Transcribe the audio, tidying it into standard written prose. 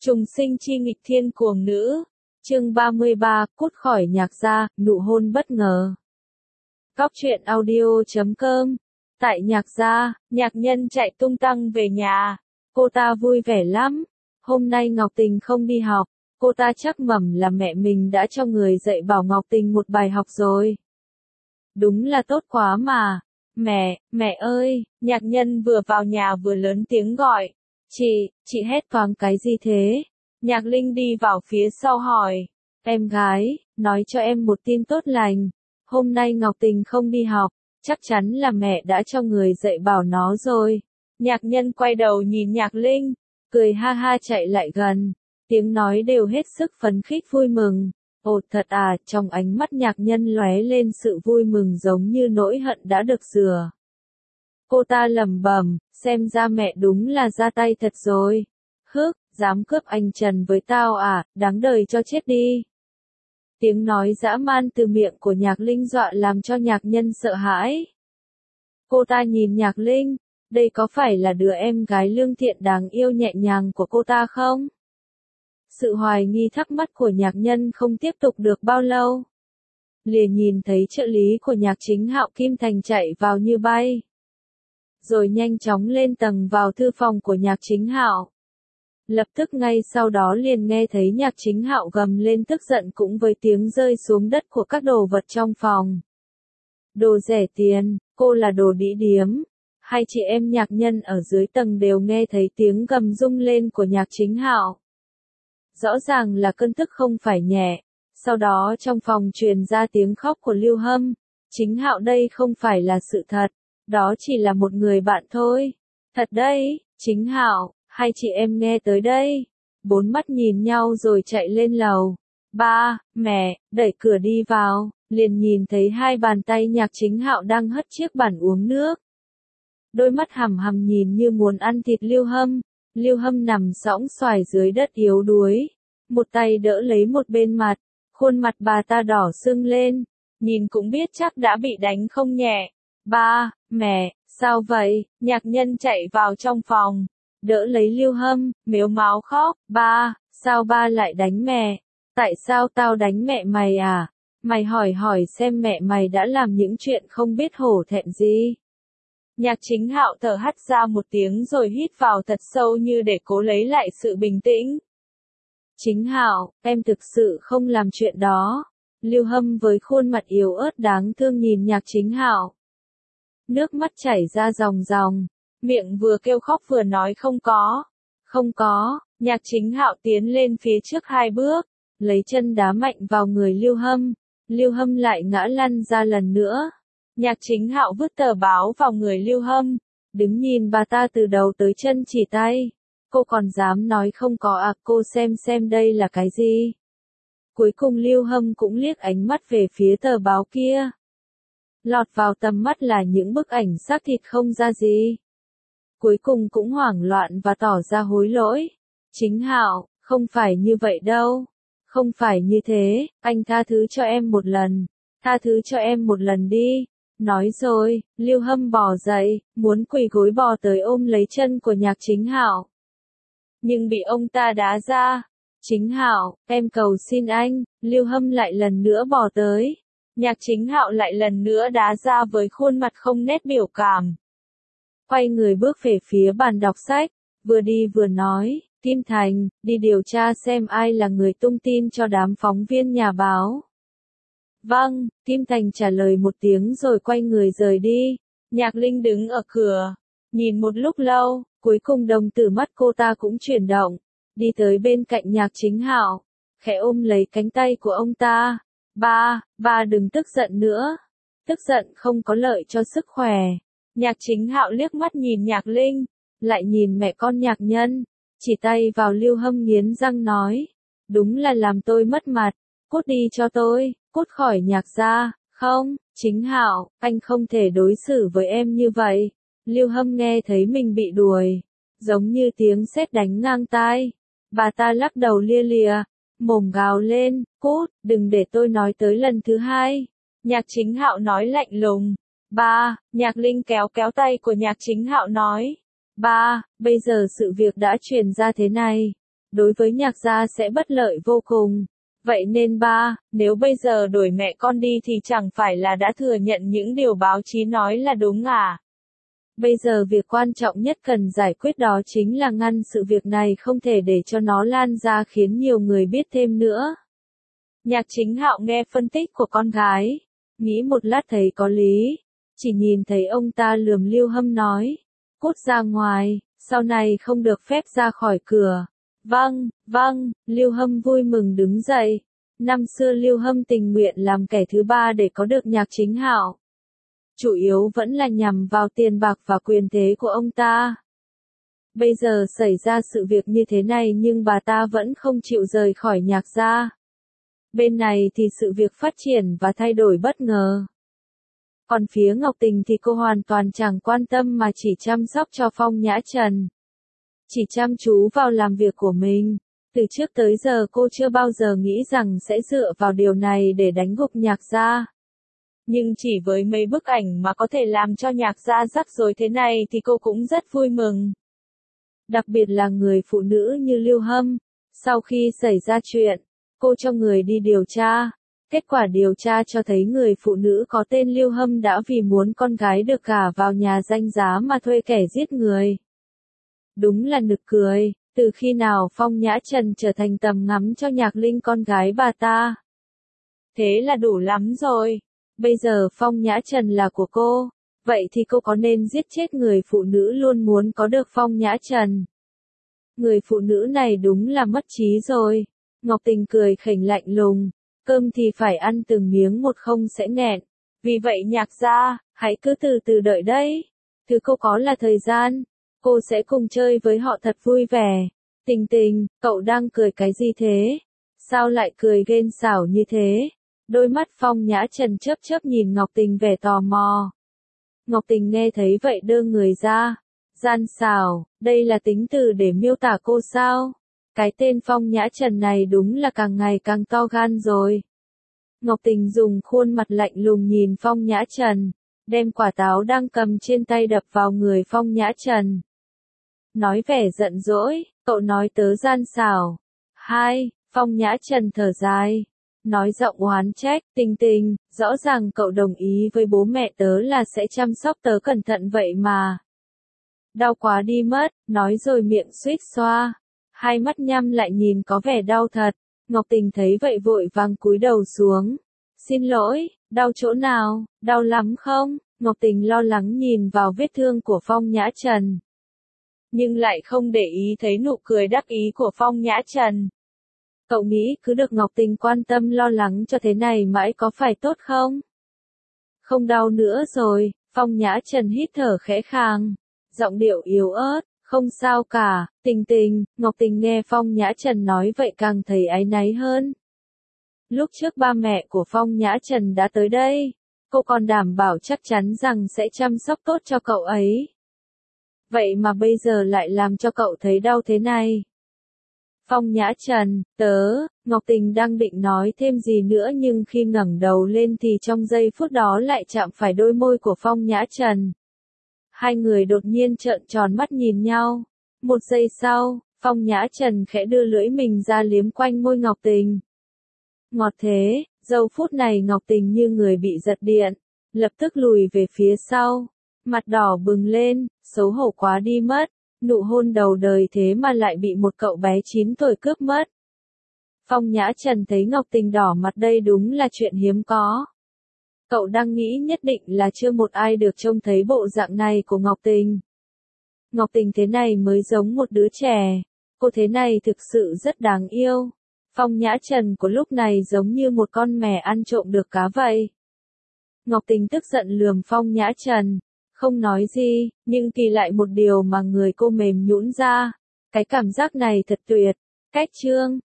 Trùng sinh chi nghịch thiên cuồng nữ. Chương 33, cút khỏi nhạc gia, nụ hôn bất ngờ. Cóc truyện audio.com. Tại nhạc gia, nhạc nhân chạy tung tăng về nhà. Cô ta vui vẻ lắm. Hôm nay Ngọc Tình không đi học. Cô ta chắc mẩm là mẹ mình đã cho người dạy bảo Ngọc Tình một bài học rồi. Đúng là tốt quá mà. Mẹ ơi, nhạc nhân vừa vào nhà vừa lớn tiếng gọi. Chị hét toáng cái gì thế? Nhạc Linh đi vào phía sau hỏi. Em gái, nói cho em một tin tốt lành. Hôm nay Ngọc Tình không đi học, chắc chắn là mẹ đã cho người dạy bảo nó rồi. Nhạc nhân quay đầu nhìn Nhạc Linh, cười ha ha chạy lại gần. Tiếng nói đều hết sức phấn khích vui mừng. Ồ thật à, trong ánh mắt nhạc nhân lóe lên sự vui mừng giống như nỗi hận đã được rửa. Cô ta lẩm bẩm, xem ra mẹ đúng là ra tay thật rồi. Hức, dám cướp anh Trần với tao à, đáng đời cho chết đi. Tiếng nói dã man từ miệng của Nhạc Linh dọa làm cho nhạc nhân sợ hãi. Cô ta nhìn Nhạc Linh, đây có phải là đứa em gái lương thiện đáng yêu nhẹ nhàng của cô ta không? Sự hoài nghi thắc mắc của nhạc nhân không tiếp tục được bao lâu. Liền nhìn thấy trợ lý của Nhạc Chính Hạo Kim Thành chạy vào như bay. Rồi nhanh chóng lên tầng vào thư phòng của Nhạc Chính Hạo. Lập tức ngay sau đó liền nghe thấy Nhạc Chính Hạo gầm lên tức giận cũng với tiếng rơi xuống đất của các đồ vật trong phòng. Đồ rẻ tiền, cô là đồ đĩ điếm. Hai chị em nhạc nhân ở dưới tầng đều nghe thấy tiếng gầm rung lên của Nhạc Chính Hạo. Rõ ràng là cơn tức không phải nhẹ. Sau đó trong phòng truyền ra tiếng khóc của Lưu Hâm. Chính Hạo đây không phải là sự thật. Đó chỉ là một người bạn thôi. Thật đấy, Chính Hạo, hai chị em nghe tới đây. Bốn mắt nhìn nhau rồi chạy lên lầu. Ba, mẹ, đẩy cửa đi vào, liền nhìn thấy hai bàn tay Nhạc Chính Hạo đang hất chiếc bàn uống nước. Đôi mắt hằm hằm nhìn như muốn ăn thịt Lưu Hâm. Lưu Hâm nằm sõng xoài dưới đất yếu đuối. Một tay đỡ lấy một bên mặt. Khuôn mặt bà ta đỏ sưng lên. Nhìn cũng biết chắc đã bị đánh không nhẹ. Ba, mẹ, sao vậy? Nhạc nhân chạy vào trong phòng. Đỡ lấy Lưu Hâm, mếu máo khóc. Ba, sao ba lại đánh mẹ? Tại sao tao đánh mẹ mày à? Mày hỏi xem mẹ mày đã làm những chuyện không biết hổ thẹn gì. Nhạc Chính Hạo thở hắt ra một tiếng rồi hít vào thật sâu như để cố lấy lại sự bình tĩnh. Chính Hạo, em thực sự không làm chuyện đó. Lưu Hâm với khuôn mặt yếu ớt đáng thương nhìn Nhạc Chính Hạo. Nước mắt chảy ra ròng ròng, miệng vừa kêu khóc vừa nói không có. Không có, Nhạc Chính Hạo tiến lên phía trước hai bước, lấy chân đá mạnh vào người Lưu Hâm. Lưu Hâm lại ngã lăn ra lần nữa. Nhạc Chính Hạo vứt tờ báo vào người Lưu Hâm, đứng nhìn bà ta từ đầu tới chân chỉ tay. Cô còn dám nói không có à, cô xem đây là cái gì. Cuối cùng Lưu Hâm cũng liếc ánh mắt về phía tờ báo kia. Lọt vào tầm mắt là những bức ảnh xác thịt không ra gì. Cuối cùng cũng hoảng loạn và tỏ ra hối lỗi. Chính Hạo, không phải như vậy đâu. Không phải như thế, anh tha thứ cho em một lần. Tha thứ cho em một lần đi. Nói rồi, Lưu Hâm bò dậy, muốn quỳ gối bò tới ôm lấy chân của Nhạc Chính Hạo. Nhưng bị ông ta đá ra. Chính Hạo, em cầu xin anh. Lưu Hâm lại lần nữa bò tới. Nhạc Chính Hạo lại lần nữa đá ra với khuôn mặt không nét biểu cảm. Quay người bước về phía bàn đọc sách, vừa đi vừa nói, Kim Thành, đi điều tra xem ai là người tung tin cho đám phóng viên nhà báo. Vâng, Kim Thành trả lời một tiếng rồi quay người rời đi. Nhạc Linh đứng ở cửa, nhìn một lúc lâu, cuối cùng đồng tử mắt cô ta cũng chuyển động, đi tới bên cạnh Nhạc Chính Hạo, khẽ ôm lấy cánh tay của ông ta. Ba đừng tức giận nữa. Tức giận không có lợi cho sức khỏe. Nhạc Chính Hạo liếc mắt nhìn Nhạc Linh, lại nhìn mẹ con nhạc nhân, chỉ tay vào Lưu Hâm nghiến răng nói. Đúng là làm tôi mất mặt, cút đi cho tôi, cút khỏi nhạc gia. Không, Chính Hạo, anh không thể đối xử với em như vậy. Lưu Hâm nghe thấy mình bị đuổi, giống như tiếng sét đánh ngang tai. Bà ta lắc đầu lia lịa, mồm gào lên, cút, đừng để tôi nói tới lần thứ hai. Nhạc Chính Hạo nói lạnh lùng. Ba, Nhạc Linh kéo tay của Nhạc Chính Hạo nói. Ba, bây giờ sự việc đã truyền ra thế này. đối với Nhạc gia sẽ bất lợi vô cùng. Vậy nên ba, nếu bây giờ đuổi mẹ con đi thì chẳng phải là đã thừa nhận những điều báo chí nói là đúng à? Bây giờ việc quan trọng nhất cần giải quyết đó chính là ngăn sự việc này không thể để cho nó lan ra khiến nhiều người biết thêm nữa. Nhạc Chính Hạo nghe phân tích của con gái, nghĩ một lát thấy có lý, chỉ nhìn thấy ông ta lườm Lưu Hâm nói, cút ra ngoài, sau này không được phép ra khỏi cửa. Vâng, vâng, Lưu Hâm vui mừng đứng dậy. Năm xưa Lưu Hâm tình nguyện làm kẻ thứ ba để có được Nhạc Chính Hạo. Chủ yếu vẫn là nhằm vào tiền bạc và quyền thế của ông ta. Bây giờ xảy ra sự việc như thế này nhưng bà ta vẫn không chịu rời khỏi Nhạc gia. Bên này thì sự việc phát triển và thay đổi bất ngờ. Còn phía Ngọc Tình thì cô hoàn toàn chẳng quan tâm mà chỉ chăm sóc cho Phong Nhã Trần. Chỉ chăm chú vào làm việc của mình. Từ trước tới giờ cô chưa bao giờ nghĩ rằng sẽ dựa vào điều này để đánh gục Nhạc gia. Nhưng chỉ với mấy bức ảnh mà có thể làm cho Nhạc gia rắc rối thế này thì cô cũng rất vui mừng. Đặc biệt là người phụ nữ như Lưu Hâm. Sau khi xảy ra chuyện, cô cho người đi điều tra. Kết quả điều tra cho thấy người phụ nữ có tên Lưu Hâm đã vì muốn con gái được gả vào nhà danh giá mà thuê kẻ giết người. Đúng là nực cười, từ khi nào Phong Nhã Trần trở thành tầm ngắm cho Nhạc Linh con gái bà ta. Thế là đủ lắm rồi. Bây giờ Phong Nhã Trần là của cô, vậy thì cô có nên giết chết người phụ nữ luôn muốn có được Phong Nhã Trần? Người phụ nữ này đúng là mất trí rồi. Ngọc Tình cười khỉnh lạnh lùng, cơm thì phải ăn từng miếng một không sẽ nghẹn. Vì vậy Nhạc gia, hãy cứ từ từ đợi đấy. Thứ cô có là thời gian, cô sẽ cùng chơi với họ thật vui vẻ. Tình Tình, cậu đang cười cái gì thế? Sao lại cười ghen xảo như thế? Đôi mắt Phong Nhã Trần chớp chớp nhìn Ngọc Tình vẻ tò mò. Ngọc Tình nghe thấy vậy đơ người ra. Gian xảo, đây là tính từ để miêu tả cô sao? Cái tên Phong Nhã Trần này đúng là càng ngày càng to gan rồi. Ngọc Tình dùng khuôn mặt lạnh lùng nhìn Phong Nhã Trần, đem quả táo đang cầm trên tay đập vào người Phong Nhã Trần. Nói vẻ giận dỗi, cậu nói tớ gian xảo. Hai, Phong Nhã Trần thở dài. Nói giọng oán trách, Tình Tình, rõ ràng cậu đồng ý với bố mẹ tớ là sẽ chăm sóc tớ cẩn thận vậy mà. Đau quá đi mất, nói rồi miệng suýt xoa. Hai mắt nhắm lại nhìn có vẻ đau thật. Ngọc Tình thấy vậy vội vàng cúi đầu xuống. Xin lỗi, đau chỗ nào, đau lắm không? Ngọc Tình lo lắng nhìn vào vết thương của Phong Nhã Trần. Nhưng lại không để ý thấy nụ cười đắc ý của Phong Nhã Trần. Cậu nghĩ cứ được Ngọc Tình quan tâm lo lắng cho thế này mãi có phải tốt không? Không đau nữa rồi, Phong Nhã Trần hít thở khẽ khàng. Giọng điệu yếu ớt, không sao cả, Tình Tình. Ngọc Tình nghe Phong Nhã Trần nói vậy càng thấy áy náy hơn. Lúc trước ba mẹ của Phong Nhã Trần đã tới đây, cô còn đảm bảo chắc chắn rằng sẽ chăm sóc tốt cho cậu ấy. Vậy mà bây giờ lại làm cho cậu thấy đau thế này. Phong Nhã Trần, Ngọc Tình đang định nói thêm gì nữa nhưng khi ngẩng đầu lên thì trong giây phút đó lại chạm phải đôi môi của Phong Nhã Trần. Hai người đột nhiên trợn tròn mắt nhìn nhau. Một giây sau, Phong Nhã Trần khẽ đưa lưỡi mình ra liếm quanh môi Ngọc Tình. Ngọt thế, giây phút này Ngọc Tình như người bị giật điện, lập tức lùi về phía sau, mặt đỏ bừng lên, xấu hổ quá đi mất. Nụ hôn đầu đời thế mà lại bị một cậu bé 9 tuổi cướp mất. Phong Nhã Trần thấy Ngọc Tình đỏ mặt đây đúng là chuyện hiếm có. Cậu đang nghĩ nhất định là chưa một ai được trông thấy bộ dạng này của Ngọc Tình. Ngọc Tình thế này mới giống một đứa trẻ. Cô thế này thực sự rất đáng yêu. Phong Nhã Trần của lúc này giống như một con mè ăn trộm được cá vậy. Ngọc Tình tức giận lườm Phong Nhã Trần. Không nói gì, nhưng kỳ lại một điều mà người cô mềm nhũn ra. Cái cảm giác này thật tuyệt. Cách trương,